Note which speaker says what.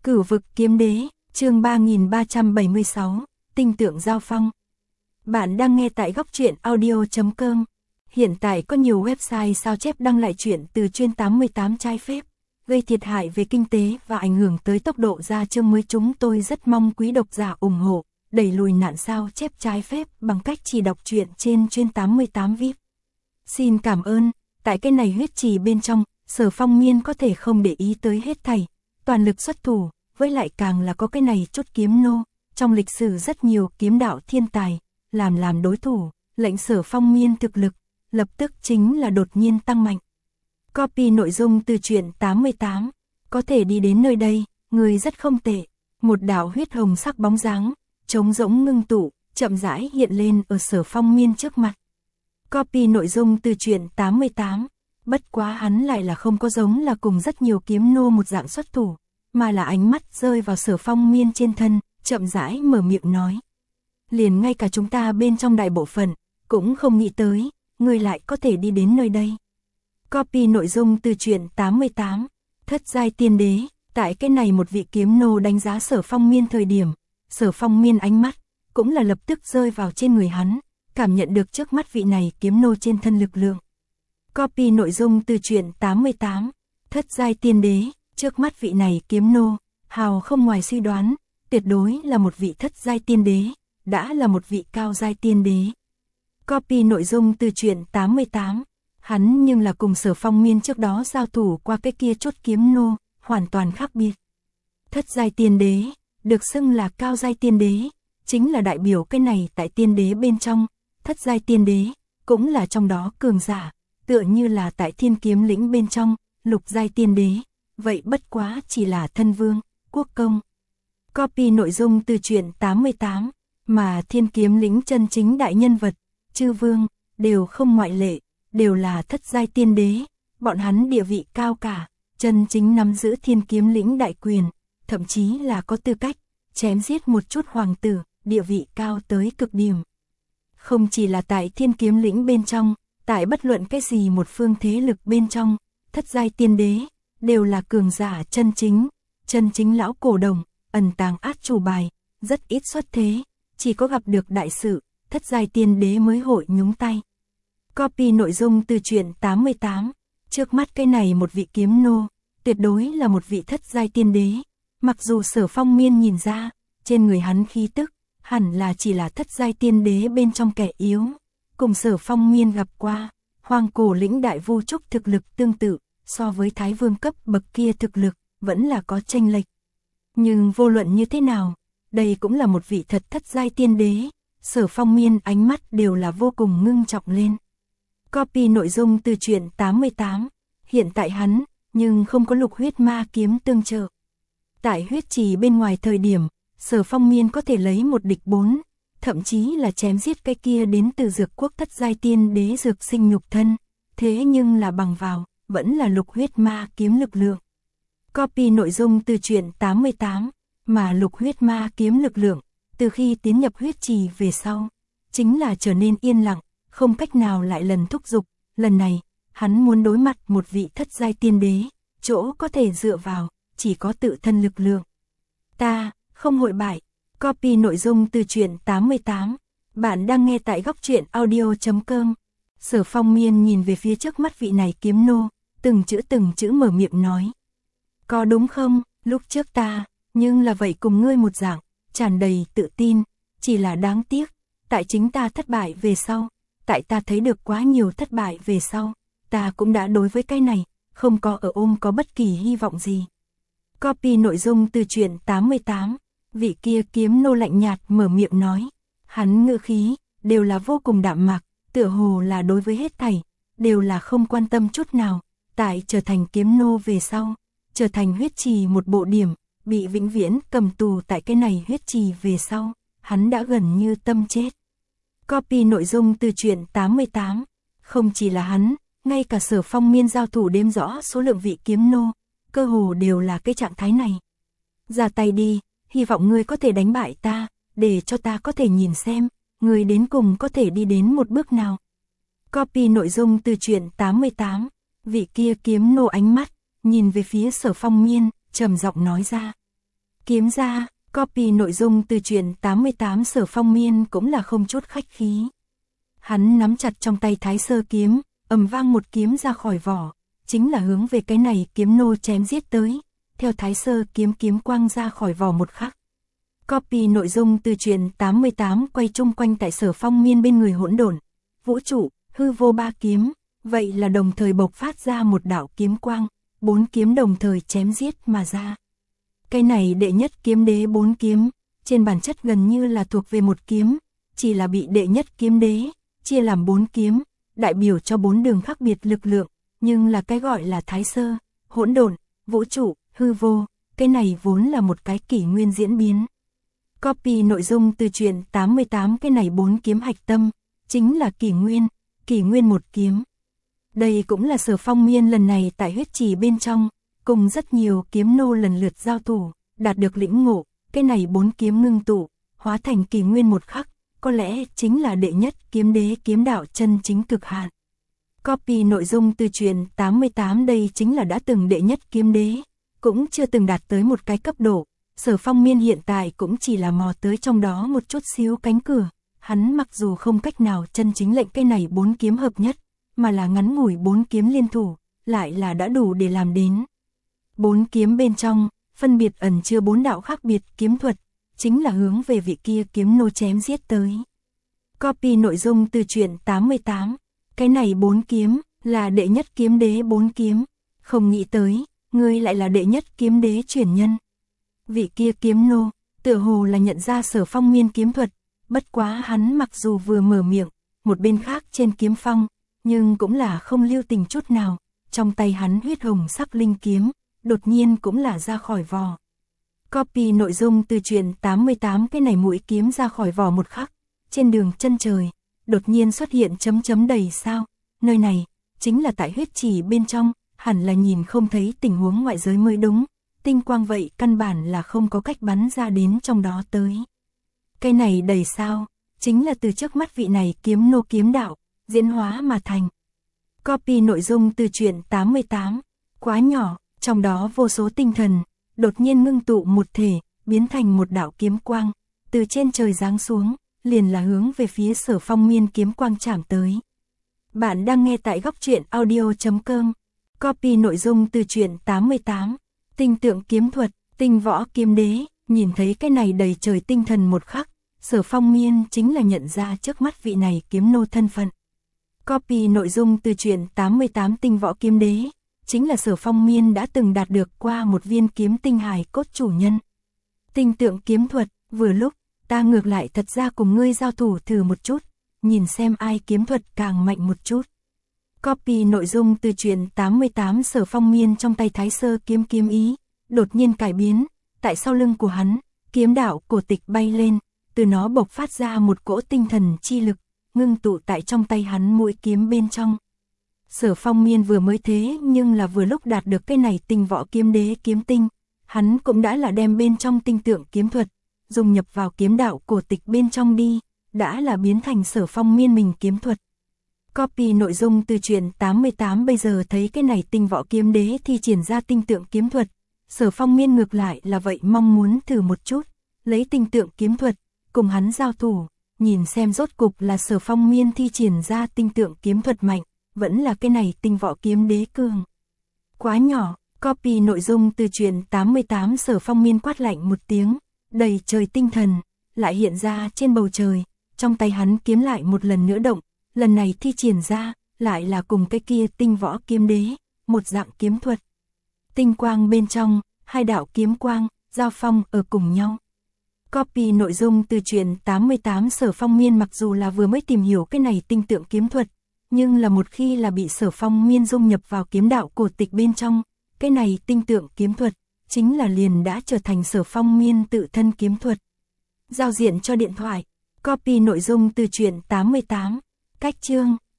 Speaker 1: Cửu vực kiếm đế, chương 3376, tinh tượng giao phong. Bạn đang nghe tại góc truyện audio.com. Hiện tại có nhiều website sao chép đăng lại truyện từ chuyên 88 trái phép, gây thiệt hại về kinh tế và ảnh hưởng tới tốc độ ra chương mới. Chúng tôi rất mong quý độc giả ủng hộ, đẩy lùi nạn sao chép trái phép bằng cách chỉ đọc truyện trên chuyên 88 VIP. Xin cảm ơn. Tại cái này huyết trì bên trong, Sở Phong Miên có thể không để ý tới hết thảy, toàn lực xuất thủ, với lại càng là có cái này chút kiếm nô, trong lịch sử rất nhiều kiếm đạo thiên tài, làm đối thủ, lệnh Sở Phong Miên thực lực, lập tức chính là đột nhiên tăng mạnh. Copy nội dung từ truyện 88, có thể đi đến nơi đây, người rất không tệ, một đạo huyết hồng sắc bóng dáng, trống rỗng ngưng tụ, chậm rãi hiện lên ở Sở Phong Miên trước mặt. Copy nội dung từ truyện 88, bất quá hắn lại là không có giống là cùng rất nhiều kiếm nô một dạng xuất thủ, mà là ánh mắt rơi vào Sở Phong Miên trên thân, chậm rãi mở miệng nói. Liền ngay cả chúng ta bên trong đại bộ phận, cũng không nghĩ tới, người lại có thể đi đến nơi đây. Copy nội dung từ truyện 88, thất giai tiên đế, tại cái này một vị kiếm nô đánh giá Sở Phong Miên thời điểm, Sở Phong Miên ánh mắt, cũng là lập tức rơi vào trên người hắn, cảm nhận được trước mắt vị này kiếm nô trên thân lực lượng. Copy nội dung từ truyện 88, thất giai tiên đế, trước mắt vị này kiếm nô, hào không ngoài suy đoán, tuyệt đối là một vị thất giai tiên đế, đã là một vị cao giai tiên đế. Copy nội dung từ truyện 88, hắn nhưng là cùng Sở Phong Miên trước đó giao thủ qua cái kia chốt kiếm nô, hoàn toàn khác biệt. Thất giai tiên đế, được xưng là cao giai tiên đế, chính là đại biểu cái này tại tiên đế bên trong, thất giai tiên đế, cũng là trong đó cường giả, tựa như là tại thiên kiếm lĩnh bên trong, lục giai tiên đế, vậy bất quá chỉ là thân vương, quốc công. Copy nội dung từ truyện 88, mà thiên kiếm lĩnh chân chính đại nhân vật, chư vương, đều không ngoại lệ, đều là thất giai tiên đế, bọn hắn địa vị cao cả, chân chính nắm giữ thiên kiếm lĩnh đại quyền, thậm chí là có tư cách, chém giết một chút hoàng tử, địa vị cao tới cực điểm. Không chỉ là tại thiên kiếm lĩnh bên trong, tại bất luận cái gì một phương thế lực bên trong, thất giai tiên đế, đều là cường giả chân chính lão cổ đồng, ẩn tàng át chủ bài, rất ít xuất thế, chỉ có gặp được đại sự, thất giai tiên đế mới hội nhúng tay. Copy nội dung từ truyện 88, trước mắt cái này một vị kiếm nô, tuyệt đối là một vị thất giai tiên đế, mặc dù Sở Phong Miên nhìn ra, trên người hắn khí tức, hẳn là chỉ là thất giai tiên đế bên trong kẻ yếu, cùng Sở Phong Miên gặp qua, hoàng cổ lĩnh đại vu trúc thực lực tương tự, so với thái vương cấp bậc kia thực lực, vẫn là có chênh lệch. Nhưng vô luận như thế nào, đây cũng là một vị thật thất giai tiên đế, Sở Phong Miên ánh mắt đều là vô cùng ngưng trọng lên. Copy nội dung từ truyện 88, hiện tại hắn, nhưng không có lục huyết ma kiếm tương trợ. Tại huyết trì bên ngoài thời điểm, Sở Phong Miên có thể lấy một địch 4, thậm chí là chém giết cái kia đến từ dược quốc thất giai tiên đế dược sinh nhục thân, thế nhưng là bằng vào, vẫn là lục huyết ma kiếm lực lượng. Copy nội dung từ truyện 88, mà lục huyết ma kiếm lực lượng, từ khi tiến nhập huyết trì về sau, chính là trở nên yên lặng, không cách nào lại lần thúc giục, lần này, hắn muốn đối mặt một vị thất giai tiên đế, chỗ có thể dựa vào, chỉ có tự thân lực lượng. Ta, không hội bại. Copy nội dung từ truyện 88, bạn đang nghe tại góc truyện audio.com. Sở Phong Miên nhìn về phía trước mắt vị này kiếm nô, từng chữ mở miệng nói. Có đúng không, lúc trước ta, nhưng là vậy cùng ngươi một dạng, tràn đầy tự tin, chỉ là đáng tiếc, tại chính ta thất bại về sau, tại ta thấy được quá nhiều thất bại về sau, ta cũng đã đối với cái này, không có ở ôm có bất kỳ hy vọng gì. Copy nội dung từ truyện 88, vị kia kiếm nô lạnh nhạt mở miệng nói, hắn ngữ khí, đều là vô cùng đạm mạc, tựa hồ là đối với hết thảy, đều là không quan tâm chút nào, tại trở thành kiếm nô về sau, trở thành huyết trì một bộ điểm, bị vĩnh viễn cầm tù tại cái này huyết trì về sau, hắn đã gần như tâm chết. Copy nội dung từ truyện 88, không chỉ là hắn, ngay cả Sở Phong Miên giao thủ đếm rõ số lượng vị kiếm nô, cơ hồ đều là cái trạng thái này. Ra tay đi, hy vọng ngươi có thể đánh bại ta, để cho ta có thể nhìn xem, ngươi đến cùng có thể đi đến một bước nào. Copy nội dung từ truyện 88, vị kia kiếm nô ánh mắt, nhìn về phía Sở Phong Miên, trầm giọng nói ra. Kiếm ra, copy nội dung từ truyện 88 Sở Phong Miên cũng là không chút khách khí. Hắn nắm chặt trong tay Thái Sơ kiếm, ầm vang một kiếm ra khỏi vỏ, chính là hướng về cái này kiếm nô chém giết tới, theo Thái Sơ kiếm kiếm quang ra khỏi vỏ một khắc. Copy nội dung từ truyện 88 quay chung quanh tại Sở Phong Miên bên người hỗn độn, vũ trụ, hư vô ba kiếm, vậy là đồng thời bộc phát ra một đạo kiếm quang, 4 kiếm đồng thời chém giết mà ra. Cái này đệ nhất kiếm đế 4 kiếm, trên bản chất gần như là thuộc về một kiếm, chỉ là bị đệ nhất kiếm đế chia làm 4 kiếm, đại biểu cho 4 đường khác biệt lực lượng, nhưng là cái gọi là Thái Sơ, hỗn độn, vũ trụ, hư vô, cái này vốn là một cái kỷ nguyên diễn biến. Copy nội dung từ truyện 88 cái này 4 kiếm hạch tâm, chính là kỷ nguyên một kiếm. Đây cũng là Sở Phong Miên lần này tại huyết trì bên trong, cùng rất nhiều kiếm nô lần lượt giao thủ, đạt được lĩnh ngộ, cái này 4 kiếm ngưng tụ, hóa thành kỷ nguyên một khắc, có lẽ chính là đệ nhất kiếm đế kiếm đạo chân chính cực hạn. Copy nội dung từ truyện 88 đây chính là đã từng đệ nhất kiếm đế, cũng chưa từng đạt tới một cái cấp độ, Sở Phong Miên hiện tại cũng chỉ là mò tới trong đó một chút xíu cánh cửa, hắn mặc dù không cách nào chân chính lệnh cái này 4 kiếm hợp nhất, mà là ngắn ngủi 4 kiếm liên thủ, lại là đã đủ để làm đến. 4 kiếm bên trong, phân biệt ẩn chứa 4 đạo khác biệt kiếm thuật, chính là hướng về vị kia kiếm nô chém giết tới. Copy nội dung từ truyện 88, cái này 4 kiếm, là đệ nhất kiếm đế 4 kiếm, không nghĩ tới, ngươi lại là đệ nhất kiếm đế truyền nhân. Vị kia kiếm nô, tựa hồ là nhận ra Sở Phong Miên kiếm thuật, bất quá hắn mặc dù vừa mở miệng, một bên khác trên kiếm phong, nhưng cũng là không lưu tình chút nào, trong tay hắn huyết hồng sắc linh kiếm, đột nhiên cũng là ra khỏi vỏ. Copy nội dung từ truyện 88 cái này mũi kiếm ra khỏi vỏ một khắc, trên đường chân trời, đột nhiên xuất hiện chấm chấm đầy sao, nơi này, chính là tại huyết trì bên trong, hẳn là nhìn không thấy tình huống ngoại giới mới đúng, tinh quang vậy căn bản là không có cách bắn ra đến trong đó tới. Cái này đầy sao, chính là từ trước mắt vị này kiếm nô kiếm đạo, diễn hóa mà thành. Copy nội dung từ truyện 88, quá nhỏ, trong đó vô số tinh thần, đột nhiên ngưng tụ một thể, biến thành một đạo kiếm quang, từ trên trời giáng xuống, liền là hướng về phía Sở Phong Miên kiếm quang chạm tới. Bạn đang nghe tại góc truyện audio.com, copy nội dung từ truyện 88, tinh tượng kiếm thuật, tinh võ kiếm đế, nhìn thấy cái này đầy trời tinh thần một khắc, Sở Phong Miên chính là nhận ra trước mắt vị này kiếm nô thân phận. Copy nội dung từ truyện 88 tinh võ kiếm đế, chính là Sở Phong Miên đã từng đạt được qua một viên kiếm tinh hài cốt chủ nhân. Tinh tượng kiếm thuật, vừa lúc, ta ngược lại thật ra cùng ngươi giao thủ thử một chút, nhìn xem ai kiếm thuật càng mạnh một chút. Copy nội dung từ truyện 88 Sở Phong Miên trong tay Thái Sơ kiếm kiếm ý, đột nhiên cải biến, tại sau lưng của hắn, kiếm đạo cổ tịch bay lên, từ nó bộc phát ra một cỗ tinh thần chi lực, ngưng tụ tại trong tay hắn mũi kiếm bên trong. Sở Phong Miên vừa mới thế nhưng là vừa lúc đạt được cái này tinh võ kiếm đế kiếm tinh, hắn cũng đã là đem bên trong tinh tượng kiếm thuật, dùng nhập vào kiếm đạo cổ tịch bên trong đi, đã là biến thành Sở Phong Miên mình kiếm thuật. Copy nội dung từ truyện 88 bây giờ thấy cái này tinh võ kiếm đế thi triển ra tinh tượng kiếm thuật, Sở Phong Miên ngược lại là vậy mong muốn thử một chút, lấy tinh tượng kiếm thuật, cùng hắn giao thủ, nhìn xem rốt cục là Sở Phong Miên thi triển ra tinh tượng kiếm thuật mạnh, vẫn là cái này tinh võ kiếm đế cường. Quá nhỏ, copy nội dung từ truyện 88 Sở Phong Miên quát lạnh một tiếng, đầy trời tinh thần, lại hiện ra trên bầu trời, trong tay hắn kiếm lại một lần nữa động, lần này thi triển ra, lại là cùng cái kia tinh võ kiếm đế, một dạng kiếm thuật. Tinh quang bên trong, hai đạo kiếm quang, giao phong ở cùng nhau. Copy nội dung từ truyện 88 Sở Phong Miên mặc dù là vừa mới tìm hiểu cái này tinh tượng kiếm thuật, nhưng là một khi là bị Sở Phong Miên dung nhập vào kiếm đạo cổ tịch bên trong, cái này tinh tượng kiếm thuật, chính là liền đã trở thành Sở Phong Miên tự thân kiếm thuật. Giao diện cho điện thoại, copy nội dung từ truyện 88, cách chương,